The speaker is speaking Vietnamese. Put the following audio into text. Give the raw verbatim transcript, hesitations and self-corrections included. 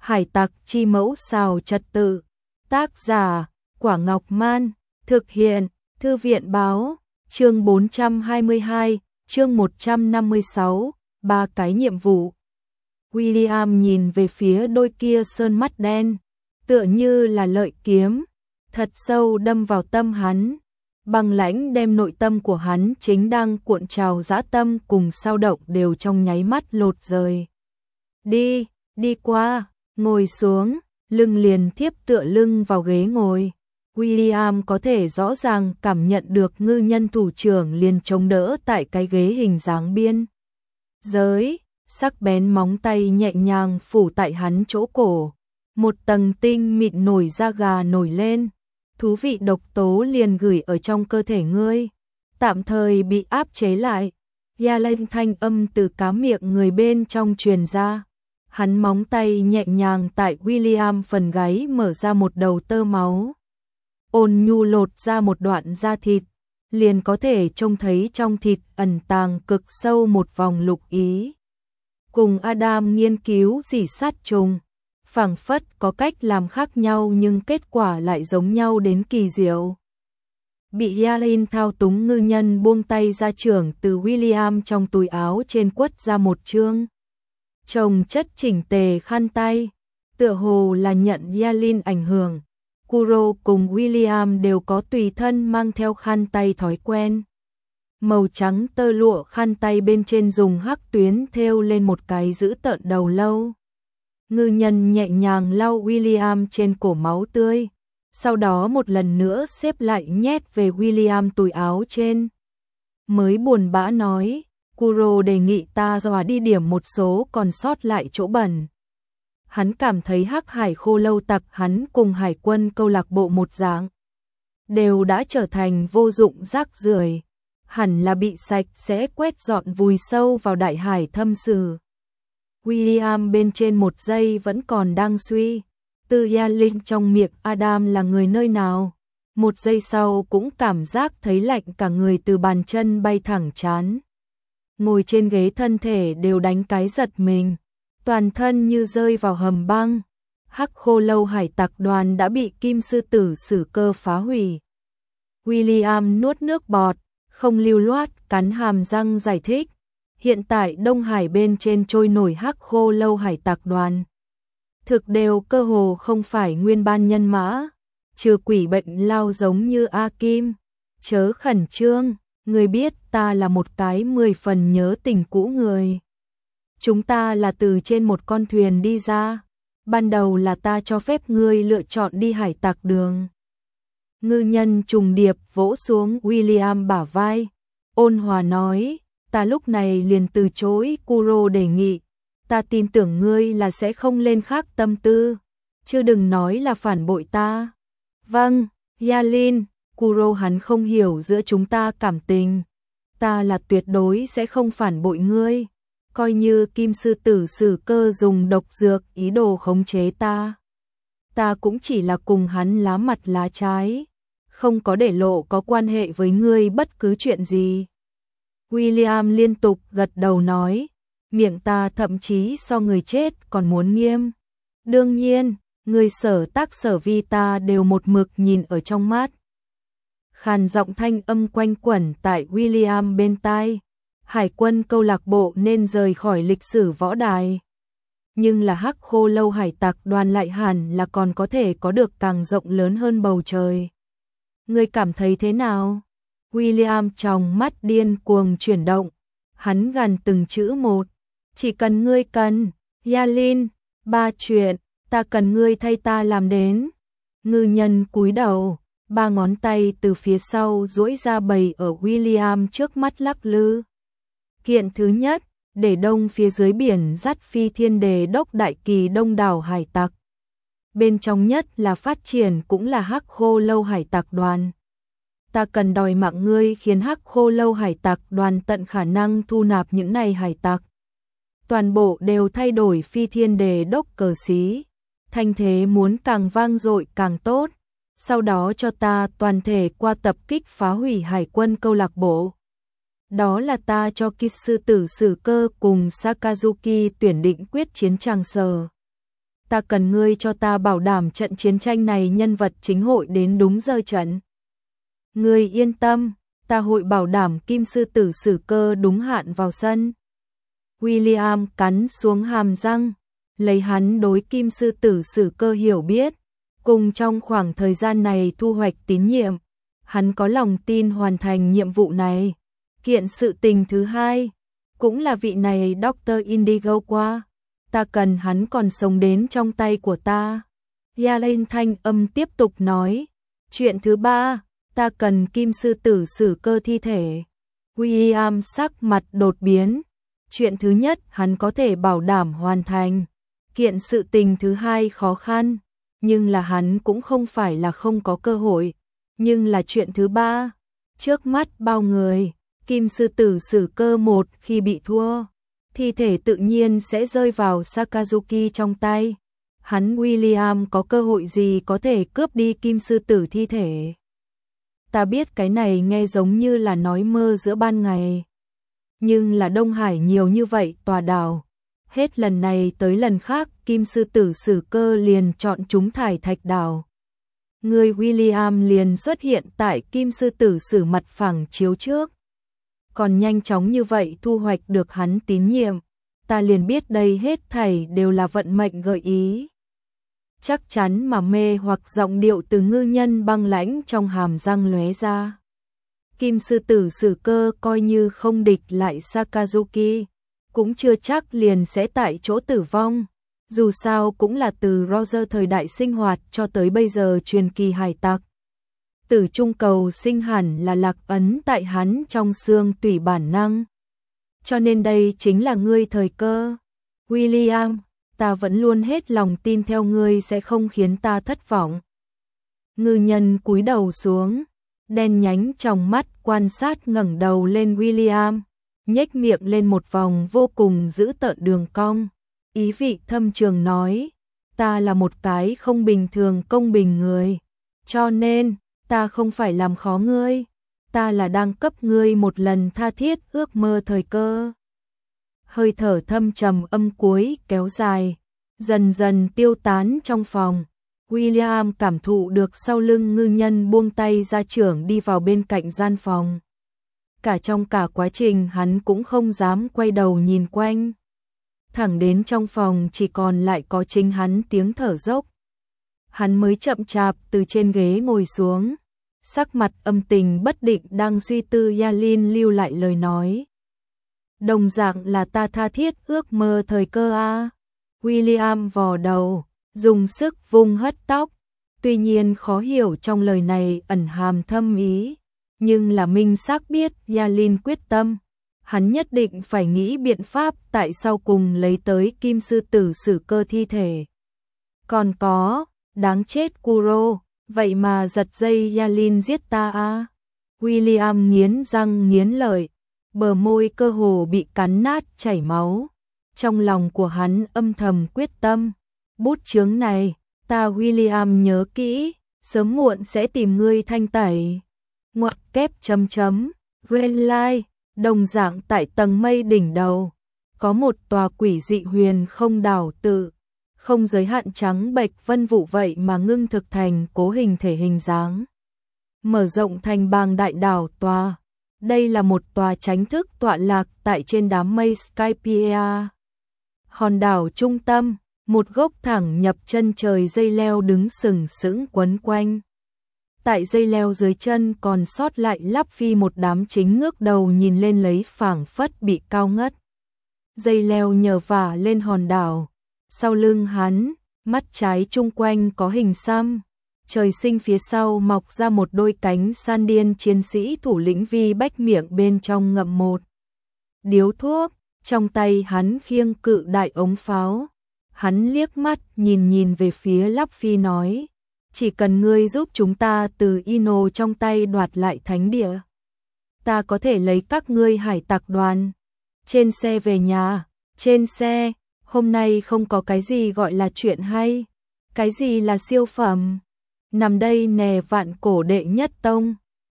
Hải tặc chi mẫu xào trật tự. Tác giả, Quả Ngọc Man. Thực hiện, Thư viện Báo. Chương bốn trăm hai mươi hai, chương một trăm năm mươi sáu, ba cái nhiệm vụ. William nhìn về phía đôi kia sơn mắt đen, tựa như là lợi kiếm, thật sâu đâm vào tâm hắn. Băng lãnh đem nội tâm của hắn chính đang cuộn trào dã tâm cùng sao động đều trong nháy mắt lột rời. Đi, đi qua, ngồi xuống, lưng liền thiếp tựa lưng vào ghế ngồi. William có thể rõ ràng cảm nhận được ngư nhân thủ trưởng liền chống đỡ tại cái ghế hình dáng biên giới, sắc bén móng tay nhẹ nhàng phủ tại hắn chỗ cổ. Một tầng tinh mịn nổi da gà nổi lên, thú vị độc tố liền gửi ở trong cơ thể ngươi, tạm thời bị áp chế lại. Ya lên thanh âm từ cá miệng người bên trong truyền ra. Hắn móng tay nhẹ nhàng tại William phần gáy mở ra một đầu tơ máu. Ôn nhu lột ra một đoạn da thịt, liền có thể trông thấy trong thịt ẩn tàng cực sâu một vòng lục ý. Cùng Adam nghiên cứu rỉ sát trùng, phảng phất có cách làm khác nhau nhưng kết quả lại giống nhau đến kỳ diệu. Bị Yalin thao túng ngư nhân buông tay ra trưởng từ William trong túi áo trên quất ra một chương chồng chất chỉnh tề khăn tay, tựa hồ là nhận Yalin ảnh hưởng. Kuro cùng William đều có tùy thân mang theo khăn tay thói quen. Màu trắng tơ lụa khăn tay bên trên dùng hắc tuyến thêu lên một cái giữ tợn đầu lâu. Ngư nhân nhẹ nhàng lau William trên cổ máu tươi, sau đó một lần nữa xếp lại nhét về William túi áo trên. Mới buồn bã nói, Kuro đề nghị ta dò đi điểm một số còn sót lại chỗ bẩn. Hắn cảm thấy hắc hải khô lâu tặc hắn cùng hải quân câu lạc bộ một dạng, đều đã trở thành vô dụng rác rưởi, hẳn là bị sạch sẽ quét dọn vùi sâu vào đại hải thâm sử. William bên trên một giây vẫn còn đang suy, từ Yalin trong miệng Adam là người nơi nào, một giây sau cũng cảm giác thấy lạnh cả người từ bàn chân bay thẳng trán. Ngồi trên ghế thân thể đều đánh cái giật mình, toàn thân như rơi vào hầm băng. Hắc khô lâu hải tặc đoàn đã bị kim sư tử sử cơ phá hủy. William nuốt nước bọt, không lưu loát cắn hàm răng giải thích. Hiện tại Đông Hải bên trên trôi nổi hắc khô lâu hải tặc đoàn, thực đều cơ hồ không phải nguyên ban nhân mã, trừ quỷ bệnh lao giống như A Kim. Chớ khẩn trương, người biết ta là một cái mười phần nhớ tình cũ người. Chúng ta là từ trên một con thuyền đi ra, ban đầu là ta cho phép ngươi lựa chọn đi hải tặc đường. Ngư nhân trùng điệp vỗ xuống William bả vai, ôn hòa nói, ta lúc này liền từ chối Kuro đề nghị, ta tin tưởng ngươi là sẽ không lên khác tâm tư, chứ đừng nói là phản bội ta. Vâng, Yalin, Kuro hắn không hiểu giữa chúng ta cảm tình, ta là tuyệt đối sẽ không phản bội ngươi, coi như kim sư tử sử cơ dùng độc dược ý đồ khống chế ta. Ta cũng chỉ là cùng hắn lá mặt lá trái, không có để lộ có quan hệ với ngươi bất cứ chuyện gì. William liên tục gật đầu nói, miệng ta thậm chí so người chết còn muốn nghiêm. Đương nhiên, người sở tác sở vi ta đều một mực nhìn ở trong mắt. Khàn giọng thanh âm quanh quẩn tại William bên tai. Hải quân câu lạc bộ nên rời khỏi lịch sử võ đài. Nhưng là hắc khô lâu hải tặc đoàn lại hẳn là còn có thể có được càng rộng lớn hơn bầu trời. Ngươi cảm thấy thế nào? William trong mắt điên cuồng chuyển động. Hắn gằn từng chữ một. Chỉ cần ngươi cần, Yalin, ba chuyện, ta cần ngươi thay ta làm đến. Ngư nhân cúi đầu, ba ngón tay từ phía sau duỗi ra bày ở William trước mắt lắc lư. Kiện thứ nhất, để đông phía dưới biển dắt phi thiên đề đốc đại kỳ đông đảo hải tặc. Bên trong nhất là phát triển cũng là hắc khô lâu hải tặc đoàn. Ta cần đòi mạng ngươi khiến hắc khô lâu hải tặc đoàn tận khả năng thu nạp những này hải tặc. Toàn bộ đều thay đổi phi thiên đề đốc cờ xí. Thanh thế muốn càng vang dội càng tốt. Sau đó cho ta toàn thể qua tập kích phá hủy hải quân câu lạc bộ. Đó là ta cho Kitsu tử sử cơ cùng Sakazuki tuyển định quyết chiến tràng sở. ta cần ngươi cho ta bảo đảm trận chiến tranh này nhân vật chính hội đến đúng giờ trận. Ngươi yên tâm, ta hội bảo đảm Kim sư tử Sử Cơ đúng hạn vào sân. William cắn xuống hàm răng, lấy hắn đối Kim sư tử Sử Cơ hiểu biết, cùng trong khoảng thời gian này thu hoạch tín nhiệm, hắn có lòng tin hoàn thành nhiệm vụ này. Kiện sự tình thứ hai, cũng là vị này Doctor Indigo qua, ta cần hắn còn sống đến trong tay của ta. Yalen thanh âm tiếp tục nói, chuyện thứ ba, ta cần Kim sư tử Sử Cơ thi thể. William sắc mặt đột biến, chuyện thứ nhất hắn có thể bảo đảm hoàn thành, kiện sự tình thứ hai khó khăn, nhưng là hắn cũng không phải là không có cơ hội, nhưng là chuyện thứ ba, trước mắt bao người, Kim sư tử Sử Cơ một khi bị thua, thi thể tự nhiên sẽ rơi vào Sakazuki trong tay. Hắn William có cơ hội gì có thể cướp đi Kim sư tử thi thể? Ta biết cái này nghe giống như là nói mơ giữa ban ngày. Nhưng là Đông Hải nhiều như vậy tòa đảo. Hết lần này tới lần khác Kim sư tử Sử Cơ liền chọn chúng thải thạch đảo. Người William liền xuất hiện tại Kim sư tử Sử mặt phẳng chiếu trước. Còn nhanh chóng như vậy thu hoạch được hắn tín nhiệm. Ta liền biết đây hết thảy đều là vận mệnh gợi ý. Chắc chắn mà mê hoặc giọng điệu từ ngư nhân băng lãnh trong hàm răng lóe ra. Kim sư tử Sử Cơ coi như không địch lại Sakazuki, cũng chưa chắc liền sẽ tại chỗ tử vong. Dù sao cũng là từ Roger thời đại sinh hoạt cho tới bây giờ truyền kỳ hải tặc. Tử trung cầu sinh hẳn là lạc ấn tại hắn trong xương tủy bản năng. Cho nên đây chính là ngươi thời cơ. William, ta vẫn luôn hết lòng tin theo ngươi sẽ không khiến ta thất vọng. Ngư nhân cúi đầu xuống, đen nhánh trong mắt quan sát ngẩng đầu lên William, nhếch miệng lên một vòng vô cùng dữ tợn đường cong. Ý vị thâm trường nói, ta là một cái không bình thường công bình người, cho nên ta không phải làm khó ngươi, ta là đang cấp ngươi một lần tha thiết ước mơ thời cơ. Hơi thở thâm trầm âm cuối kéo dài, dần dần tiêu tán trong phòng. William cảm thụ được sau lưng ngư nhân buông tay ra trưởng đi vào bên cạnh gian phòng. Cả trong cả quá trình hắn cũng không dám quay đầu nhìn quanh. Thẳng đến trong phòng chỉ còn lại có chính hắn tiếng thở dốc. Hắn mới chậm chạp từ trên ghế ngồi xuống. Sắc mặt âm tình bất định đang suy tư Yalin lưu lại lời nói. Đồng dạng là ta tha thiết ước mơ thời cơ a. William vò đầu, dùng sức vung hất tóc. Tuy nhiên khó hiểu trong lời này ẩn hàm thâm ý, nhưng là minh xác biết Yalin quyết tâm. Hắn nhất định phải nghĩ biện pháp tại sau cùng lấy tới Kim sư tử Sử Cơ thi thể. Còn có, đáng chết Kuro, vậy mà giật dây Yalin giết ta a. William nghiến răng nghiến lợi, bờ môi cơ hồ bị cắn nát chảy máu. Trong lòng của hắn âm thầm quyết tâm, bút chướng này, ta William nhớ kỹ, sớm muộn sẽ tìm ngươi thanh tẩy. Ngoặc kép chấm chấm, Grand Line, đồng dạng tại tầng mây đỉnh đầu, có một tòa quỷ dị huyền không đảo tự, không giới hạn trắng bệch vân vụ vậy mà ngưng thực thành cố hình thể hình dáng. Mở rộng thành bang đại đảo tòa, đây là một tòa chánh thức tọa lạc tại trên đám mây Skypiea. Hòn đảo trung tâm, một gốc thẳng nhập chân trời dây leo đứng sừng sững quấn quanh. Tại dây leo dưới chân còn sót lại lắp phi một đám chính ngước đầu nhìn lên lấy phảng phất bị cao ngất. Dây leo nhờ vả lên hòn đảo. Sau lưng hắn, mắt trái chung quanh có hình xăm. Trời sinh phía sau mọc ra một đôi cánh san điên chiến sĩ thủ lĩnh Vi Bách miệng bên trong ngậm một điếu thuốc. Trong tay hắn khiêng cự đại ống pháo. Hắn liếc mắt nhìn nhìn về phía Lắp Phi nói, chỉ cần ngươi giúp chúng ta từ Ino trong tay đoạt lại thánh địa, ta có thể lấy các ngươi hải tặc đoàn. Trên xe về nhà, trên xe, hôm nay không có cái gì gọi là chuyện hay, cái gì là siêu phẩm. Nằm đây nè vạn cổ đệ nhất tông.